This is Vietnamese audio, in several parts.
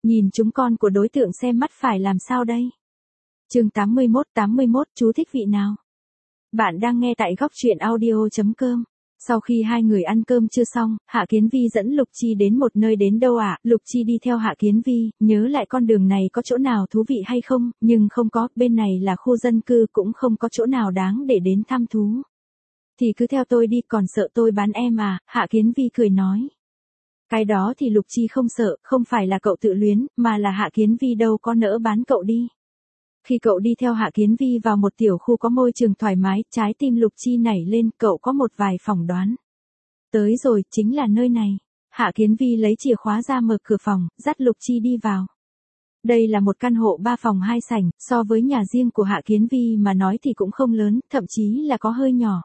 Nhìn chúng con của đối tượng xem mắt phải làm sao đây? Chương 81, chú thích vị nào? Bạn đang nghe tại góc truyện audio.com. Sau khi hai người ăn cơm chưa xong, Hạ Kiến Vi dẫn Lục Chi đến một nơi đến đâu ạ? Lục Chi đi theo Hạ Kiến Vi, nhớ lại con đường này có chỗ nào thú vị hay không, nhưng không có, bên này là khu dân cư cũng không có chỗ nào đáng để đến thăm thú. Thì cứ theo tôi đi, còn sợ tôi bán em à? Hạ Kiến Vi cười nói. Cái đó thì Lục Chi không sợ, không phải là cậu tự luyến, mà là Hạ Kiến Vi đâu có nỡ bán cậu đi. Khi cậu đi theo Hạ Kiến Vi vào một tiểu khu có môi trường thoải mái, trái tim Lục Chi nảy lên, cậu có một vài phỏng đoán. Tới rồi, chính là nơi này. Hạ Kiến Vi lấy chìa khóa ra mở cửa phòng, dắt Lục Chi đi vào. Đây là một căn hộ 3 phòng 2 sảnh, so với nhà riêng của Hạ Kiến Vi mà nói thì cũng không lớn, thậm chí là có hơi nhỏ.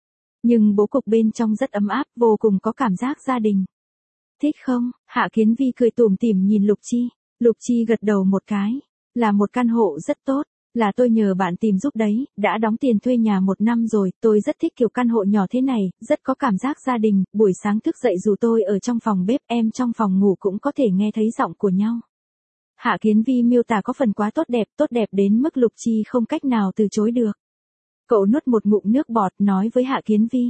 Nhưng bố cục bên trong rất ấm áp, vô cùng có cảm giác gia đình. Thích không? Hạ Kiến Vi cười tủm tỉm nhìn Lục Chi. Lục Chi gật đầu một cái. Là một căn hộ rất tốt. Là tôi nhờ bạn tìm giúp đấy, đã đóng tiền thuê nhà 1 năm rồi, tôi rất thích kiểu căn hộ nhỏ thế này, rất có cảm giác gia đình, buổi sáng thức dậy dù tôi ở trong phòng bếp, em trong phòng ngủ cũng có thể nghe thấy giọng của nhau. Hạ Kiến Vi miêu tả có phần quá tốt đẹp đến mức Lục Chi không cách nào từ chối được. Cậu nuốt một ngụm nước bọt nói với Hạ Kiến Vi.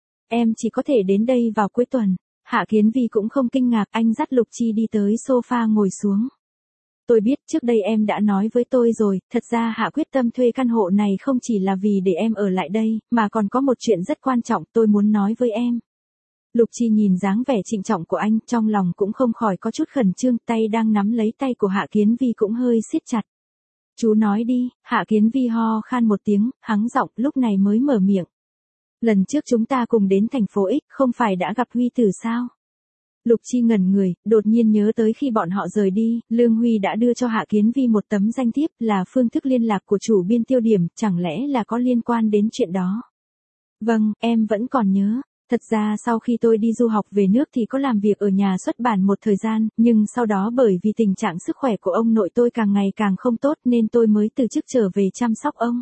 Em chỉ có thể đến đây vào cuối tuần. Hạ Kiến Vi cũng không kinh ngạc, anh dắt Lục Chi đi tới sofa ngồi xuống. Tôi biết trước đây em đã nói với tôi rồi, thật ra Hạ quyết tâm thuê căn hộ này không chỉ là vì để em ở lại đây, mà còn có một chuyện rất quan trọng tôi muốn nói với em. Lục Chi nhìn dáng vẻ trịnh trọng của anh, trong lòng cũng không khỏi có chút khẩn trương, tay đang nắm lấy tay của Hạ Kiến Vi cũng hơi siết chặt. Chú nói đi, Hạ Kiến Vi ho khan một tiếng, hắng giọng, lúc này mới mở miệng. Lần trước chúng ta cùng đến thành phố X, không phải đã gặp Huy Tử sao? Lục Chi ngẩn người, đột nhiên nhớ tới khi bọn họ rời đi, Lương Huy đã đưa cho Hạ Kiến Vi một tấm danh thiếp là phương thức liên lạc của chủ biên Tiêu Điểm, chẳng lẽ là có liên quan đến chuyện đó? Vâng, em vẫn còn nhớ. Thật ra sau khi tôi đi du học về nước thì có làm việc ở nhà xuất bản một thời gian, nhưng sau đó bởi vì tình trạng sức khỏe của ông nội tôi càng ngày càng không tốt nên tôi mới từ chức trở về chăm sóc ông.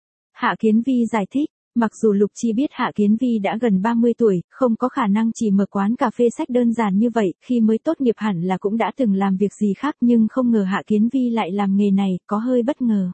Hạ Kiến Vi giải thích. Mặc dù Lục Chi biết Hạ Kiến Vi đã gần 30 tuổi, không có khả năng chỉ mở quán cà phê sách đơn giản như vậy, khi mới tốt nghiệp hẳn là cũng đã từng làm việc gì khác nhưng không ngờ Hạ Kiến Vi lại làm nghề này, có hơi bất ngờ.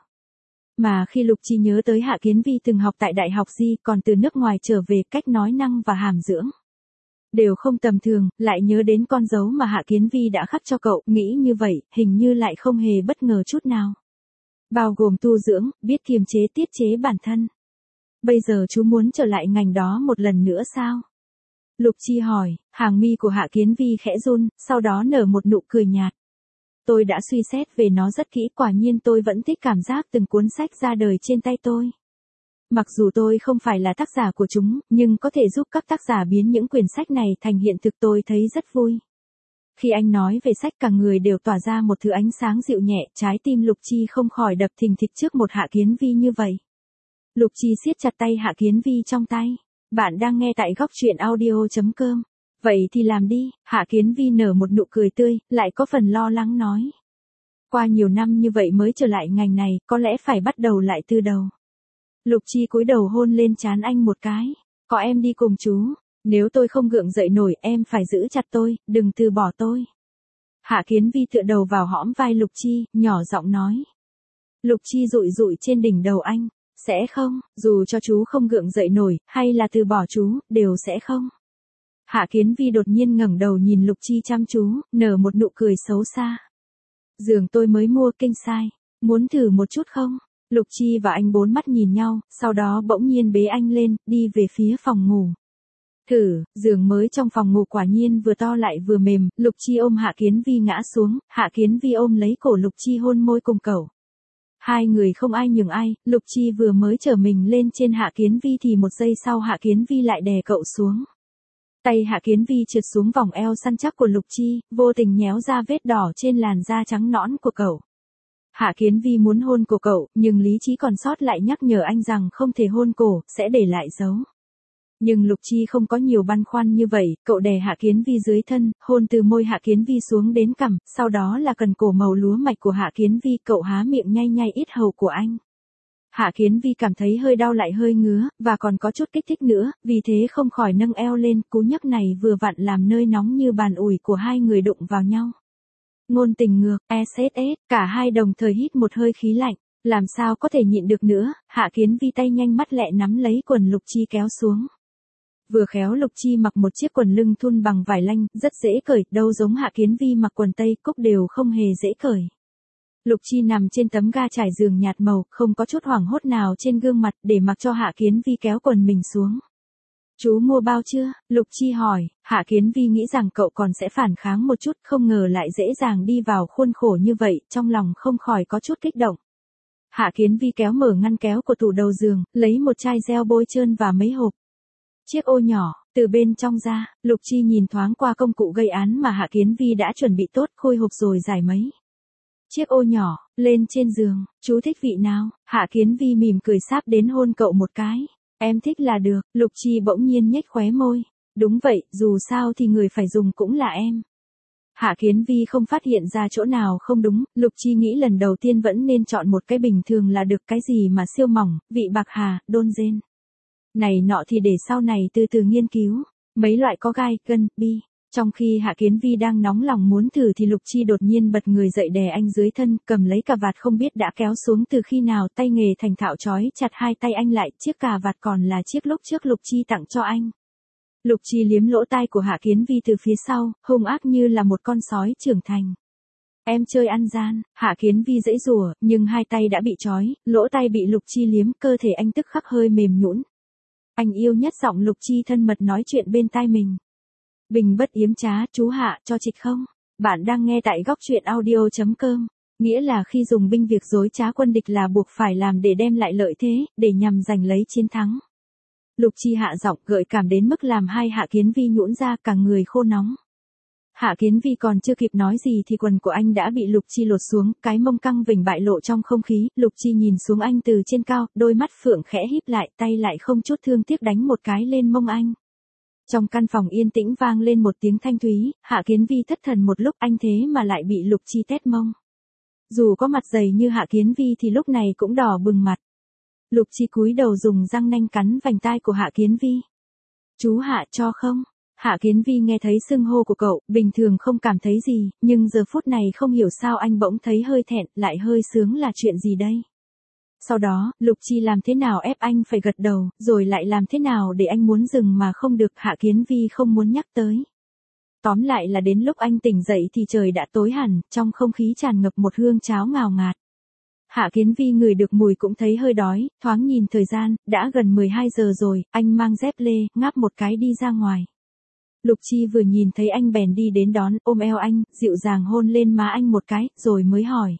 Mà khi Lục Chi nhớ tới Hạ Kiến Vi từng học tại Đại học Di, còn từ nước ngoài trở về, cách nói năng và hàm dưỡng đều không tầm thường, lại nhớ đến con dấu mà Hạ Kiến Vi đã khắc cho cậu, nghĩ như vậy, hình như lại không hề bất ngờ chút nào. Bao gồm tu dưỡng, biết kiềm chế tiết chế bản thân. Bây giờ chú muốn trở lại ngành đó một lần nữa sao? Lục Chi hỏi, hàng mi của Hạ Kiến Vi khẽ run, sau đó nở một nụ cười nhạt. Tôi đã suy xét về nó rất kỹ, quả nhiên tôi vẫn thích cảm giác từng cuốn sách ra đời trên tay tôi. Mặc dù tôi không phải là tác giả của chúng, nhưng có thể giúp các tác giả biến những quyển sách này thành hiện thực tôi thấy rất vui. Khi anh nói về sách cả người đều tỏa ra một thứ ánh sáng dịu nhẹ, trái tim Lục Chi không khỏi đập thình thịch trước một Hạ Kiến Vi như vậy. Lục Chi siết chặt tay Hạ Kiến Vi trong tay. Bạn đang nghe tại góc truyện audio.com. Vậy thì làm đi, Hạ Kiến Vi nở một nụ cười tươi, lại có phần lo lắng nói. Qua nhiều năm như vậy mới trở lại ngành này, có lẽ phải bắt đầu lại từ đầu. Lục Chi cúi đầu hôn lên trán anh một cái. Có em đi cùng chú, nếu tôi không gượng dậy nổi em phải giữ chặt tôi, đừng từ bỏ tôi. Hạ Kiến Vi tựa đầu vào hõm vai Lục Chi, nhỏ giọng nói. Lục Chi dụi dụi trên đỉnh đầu anh. Sẽ không, dù cho chú không gượng dậy nổi, hay là từ bỏ chú, đều sẽ không. Hạ Kiến Vi đột nhiên ngẩng đầu nhìn Lục Chi chăm chú, nở một nụ cười xấu xa. Giường tôi mới mua king size, muốn thử một chút không? Lục Chi và anh bốn mắt nhìn nhau, sau đó bỗng nhiên bế anh lên, đi về phía phòng ngủ. Thử, giường mới trong phòng ngủ quả nhiên vừa to lại vừa mềm, Lục Chi ôm Hạ Kiến Vi ngã xuống, Hạ Kiến Vi ôm lấy cổ Lục Chi hôn môi cùng cậu. Hai người không ai nhường ai, Lục Chi vừa mới trở mình lên trên Hạ Kiến Vi thì một giây sau Hạ Kiến Vi lại đè cậu xuống. Tay Hạ Kiến Vi trượt xuống vòng eo săn chắc của Lục Chi, vô tình nhéo ra vết đỏ trên làn da trắng nõn của cậu. Hạ Kiến Vi muốn hôn cổ cậu, nhưng lý trí còn sót lại nhắc nhở anh rằng không thể hôn cổ, sẽ để lại dấu. Nhưng Lục Chi không có nhiều băn khoăn như vậy, cậu đè Hạ Kiến Vi dưới thân, hôn từ môi Hạ Kiến Vi xuống đến cằm, sau đó là cần cổ màu lúa mạch của Hạ Kiến Vi, cậu há miệng nhai nhai ít hầu của anh. Hạ Kiến Vi cảm thấy hơi đau lại hơi ngứa, và còn có chút kích thích nữa, vì thế không khỏi nâng eo lên, cú nhấc này vừa vặn làm nơi nóng như bàn ủi của hai người đụng vào nhau. Ngôn tình ngược, SSS, cả hai đồng thời hít một hơi khí lạnh. Làm sao có thể nhịn được nữa, Hạ Kiến Vi tay nhanh mắt lẹ nắm lấy quần Lục Chi kéo xuống. Vừa khéo Lục Chi mặc một chiếc quần lưng thun bằng vải lanh, rất dễ cởi, đâu giống Hạ Kiến Vi mặc quần tây cúc đều không hề dễ cởi. Lục Chi nằm trên tấm ga trải giường nhạt màu, không có chút hoảng hốt nào trên gương mặt, để mặc cho Hạ Kiến Vi kéo quần mình xuống. Chú mua bao chưa? Lục Chi hỏi. Hạ Kiến Vi nghĩ rằng cậu còn sẽ phản kháng một chút, không ngờ lại dễ dàng đi vào khuôn khổ như vậy, trong lòng không khỏi có chút kích động. Hạ Kiến Vi kéo mở ngăn kéo của tủ đầu giường, lấy một chai gel bôi trơn và mấy hộp chiếc ô nhỏ, từ bên trong ra. Lục Chi nhìn thoáng qua công cụ gây án mà Hạ Kiến Vi đã chuẩn bị tốt, khui hộp rồi giải mấy chiếc ô nhỏ lên trên giường. Chú thích vị nào? Hạ Kiến Vi mỉm cười sáp đến hôn cậu một cái. Em thích là được. Lục Chi bỗng nhiên nhếch khóe môi. Đúng vậy, dù sao thì người phải dùng cũng là em. Hạ Kiến Vi không phát hiện ra chỗ nào không đúng, Lục Chi nghĩ lần đầu tiên vẫn nên chọn một cái bình thường là được, cái gì mà siêu mỏng, vị bạc hà, đôn rên. Này nọ thì để sau này từ từ nghiên cứu, mấy loại có gai, gân, bi. Trong khi Hạ Kiến Vi đang nóng lòng muốn thử thì Lục Chi đột nhiên bật người dậy đè anh dưới thân, cầm lấy cà vạt không biết đã kéo xuống từ khi nào, tay nghề thành thạo trói chặt hai tay anh lại, chiếc cà vạt còn là chiếc lúc trước Lục Chi tặng cho anh. Lục Chi liếm lỗ tai của Hạ Kiến Vi từ phía sau, hung ác như là một con sói trưởng thành. Em chơi ăn gian. Hạ Kiến Vi giãy giụa, nhưng hai tay đã bị trói, lỗ tai bị Lục Chi liếm, cơ thể anh tức khắc hơi mềm nhũn. Anh yêu nhất giọng Lục Chi thân mật nói chuyện bên tai mình. Bình bất yếm trá, chú Hạ, cho trịch không? Bạn đang nghe tại góc truyện audio.com. Nghĩa là khi dùng binh việc dối trá quân địch là buộc phải làm để đem lại lợi thế, để nhằm giành lấy chiến thắng. Lục Chi hạ giọng gợi cảm đến mức làm hai Hạ Kiến Vi nhũn ra, cả người khô nóng. Hạ Kiến Vi còn chưa kịp nói gì thì quần của anh đã bị Lục Chi lột xuống, cái mông căng vểnh bại lộ trong không khí. Lục Chi nhìn xuống anh từ trên cao, đôi mắt phượng khẽ híp lại, tay lại không chút thương tiếc đánh một cái lên mông anh. Trong căn phòng yên tĩnh vang lên một tiếng thanh thúy, Hạ Kiến Vi thất thần một lúc, anh thế mà lại bị Lục Chi tét mông. Dù có mặt dày như Hạ Kiến Vi thì lúc này cũng đỏ bừng mặt. Lục Chi cúi đầu dùng răng nanh cắn vành tai của Hạ Kiến Vi. Chú Hạ cho không? Hạ Kiến Vi nghe thấy xưng hô của cậu, bình thường không cảm thấy gì, nhưng giờ phút này không hiểu sao anh bỗng thấy hơi thẹn, lại hơi sướng, là chuyện gì đây? Sau đó, Lục Chi làm thế nào ép anh phải gật đầu, rồi lại làm thế nào để anh muốn dừng mà không được, Hạ Kiến Vi không muốn nhắc tới. Tóm lại là đến lúc anh tỉnh dậy thì trời đã tối hẳn, trong không khí tràn ngập một hương cháo ngào ngạt. Hạ Kiến Vi ngửi được mùi cũng thấy hơi đói, thoáng nhìn thời gian, đã gần 12 giờ rồi, anh mang dép lê, ngáp một cái đi ra ngoài. Lục Chi vừa nhìn thấy anh bèn đi đến đón, ôm eo anh, dịu dàng hôn lên má anh một cái, rồi mới hỏi.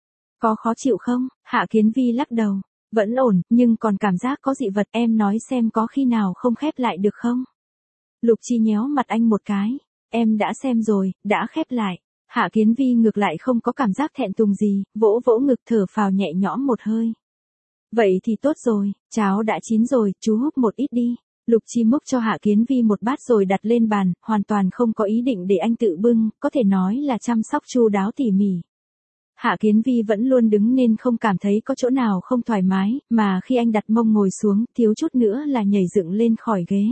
Có khó chịu không? Hạ Kiến Vi lắc đầu. Vẫn ổn, nhưng còn cảm giác có dị vật, em nói xem có khi nào không khép lại được không? Lục Chi nhéo mặt anh một cái. Em đã xem rồi, đã khép lại. Hạ Kiến Vi ngược lại không có cảm giác thẹn thùng gì, vỗ vỗ ngực thở phào nhẹ nhõm một hơi. Vậy thì tốt rồi, cháo đã chín rồi, chú húp một ít đi. Lục Chi múc cho Hạ Kiến Vi một bát rồi đặt lên bàn, hoàn toàn không có ý định để anh tự bưng, có thể nói là chăm sóc chu đáo tỉ mỉ. Hạ Kiến Vi vẫn luôn đứng nên không cảm thấy có chỗ nào không thoải mái, mà khi anh đặt mông ngồi xuống, thiếu chút nữa là nhảy dựng lên khỏi ghế.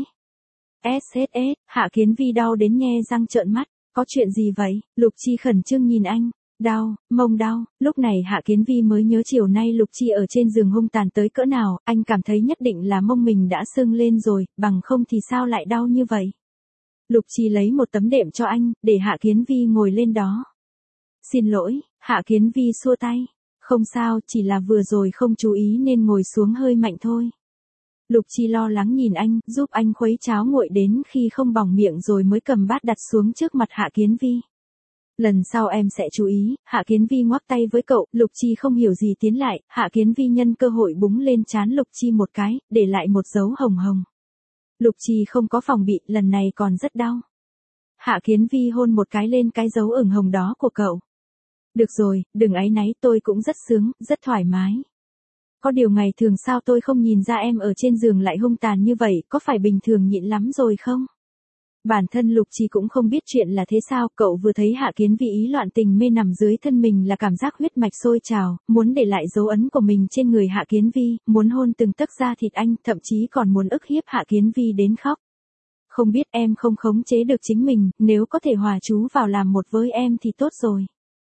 SSS, Hạ Kiến Vi đau đến nhe răng trợn mắt. Có chuyện gì vậy? Lục Chi khẩn trương nhìn anh. Đau, mông đau. Lúc này Hạ Kiến Vi mới nhớ chiều nay Lục Chi ở trên giường hung tàn tới cỡ nào, anh cảm thấy nhất định là mông mình đã sưng lên rồi, bằng không thì sao lại đau như vậy. Lục Chi lấy một tấm đệm cho anh, để Hạ Kiến Vi ngồi lên đó. Xin lỗi, Hạ Kiến Vi xua tay. Không sao, chỉ là vừa rồi không chú ý nên ngồi xuống hơi mạnh thôi. Lục Chi lo lắng nhìn anh, giúp anh khuấy cháo nguội đến khi không bỏng miệng rồi mới cầm bát đặt xuống trước mặt Hạ Kiến Vi. Lần sau em sẽ chú ý. Hạ Kiến Vi ngoắc tay với cậu, Lục Chi không hiểu gì tiến lại, Hạ Kiến Vi nhân cơ hội búng lên trán Lục Chi một cái, để lại một dấu hồng hồng. Lục Chi không có phòng bị, lần này còn rất đau. Hạ Kiến Vi hôn một cái lên cái dấu ửng hồng đó của cậu. Được rồi, đừng áy náy, tôi cũng rất sướng, rất thoải mái. Có điều ngày thường sao tôi không nhìn ra em ở trên giường lại hung tàn như vậy, có phải bình thường nhịn lắm rồi không? Bản thân Lục Chi cũng không biết chuyện là thế sao, cậu vừa thấy Hạ Kiến Vi ý loạn tình mê nằm dưới thân mình là cảm giác huyết mạch sôi trào, muốn để lại dấu ấn của mình trên người Hạ Kiến Vi, muốn hôn từng tấc da thịt anh, thậm chí còn muốn ức hiếp Hạ Kiến Vi đến khóc. Không biết em không khống chế được chính mình, nếu có thể hòa chú vào làm một với em thì tốt rồi.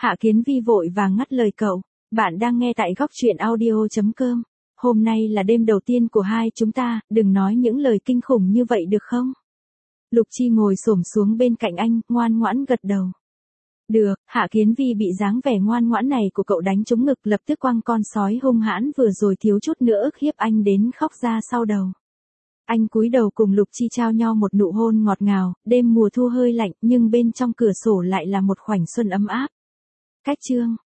Hạ Kiến Vi vội vàng ngắt lời cậu. Bạn đang nghe tại góc truyện audio.com. Hôm nay là đêm đầu tiên của hai chúng ta, đừng nói những lời kinh khủng như vậy được không? Lục Chi ngồi xổm xuống bên cạnh anh, ngoan ngoãn gật đầu. Được, Hạ Kiến Vi bị dáng vẻ ngoan ngoãn này của cậu đánh trúng ngực, lập tức quăng con sói hung hãn vừa rồi thiếu chút nữa ức hiếp anh đến khóc ra sau đầu. Anh cúi đầu cùng Lục Chi trao nhau một nụ hôn ngọt ngào, đêm mùa thu hơi lạnh nhưng bên trong cửa sổ lại là một khoảnh xuân ấm áp. Cách chương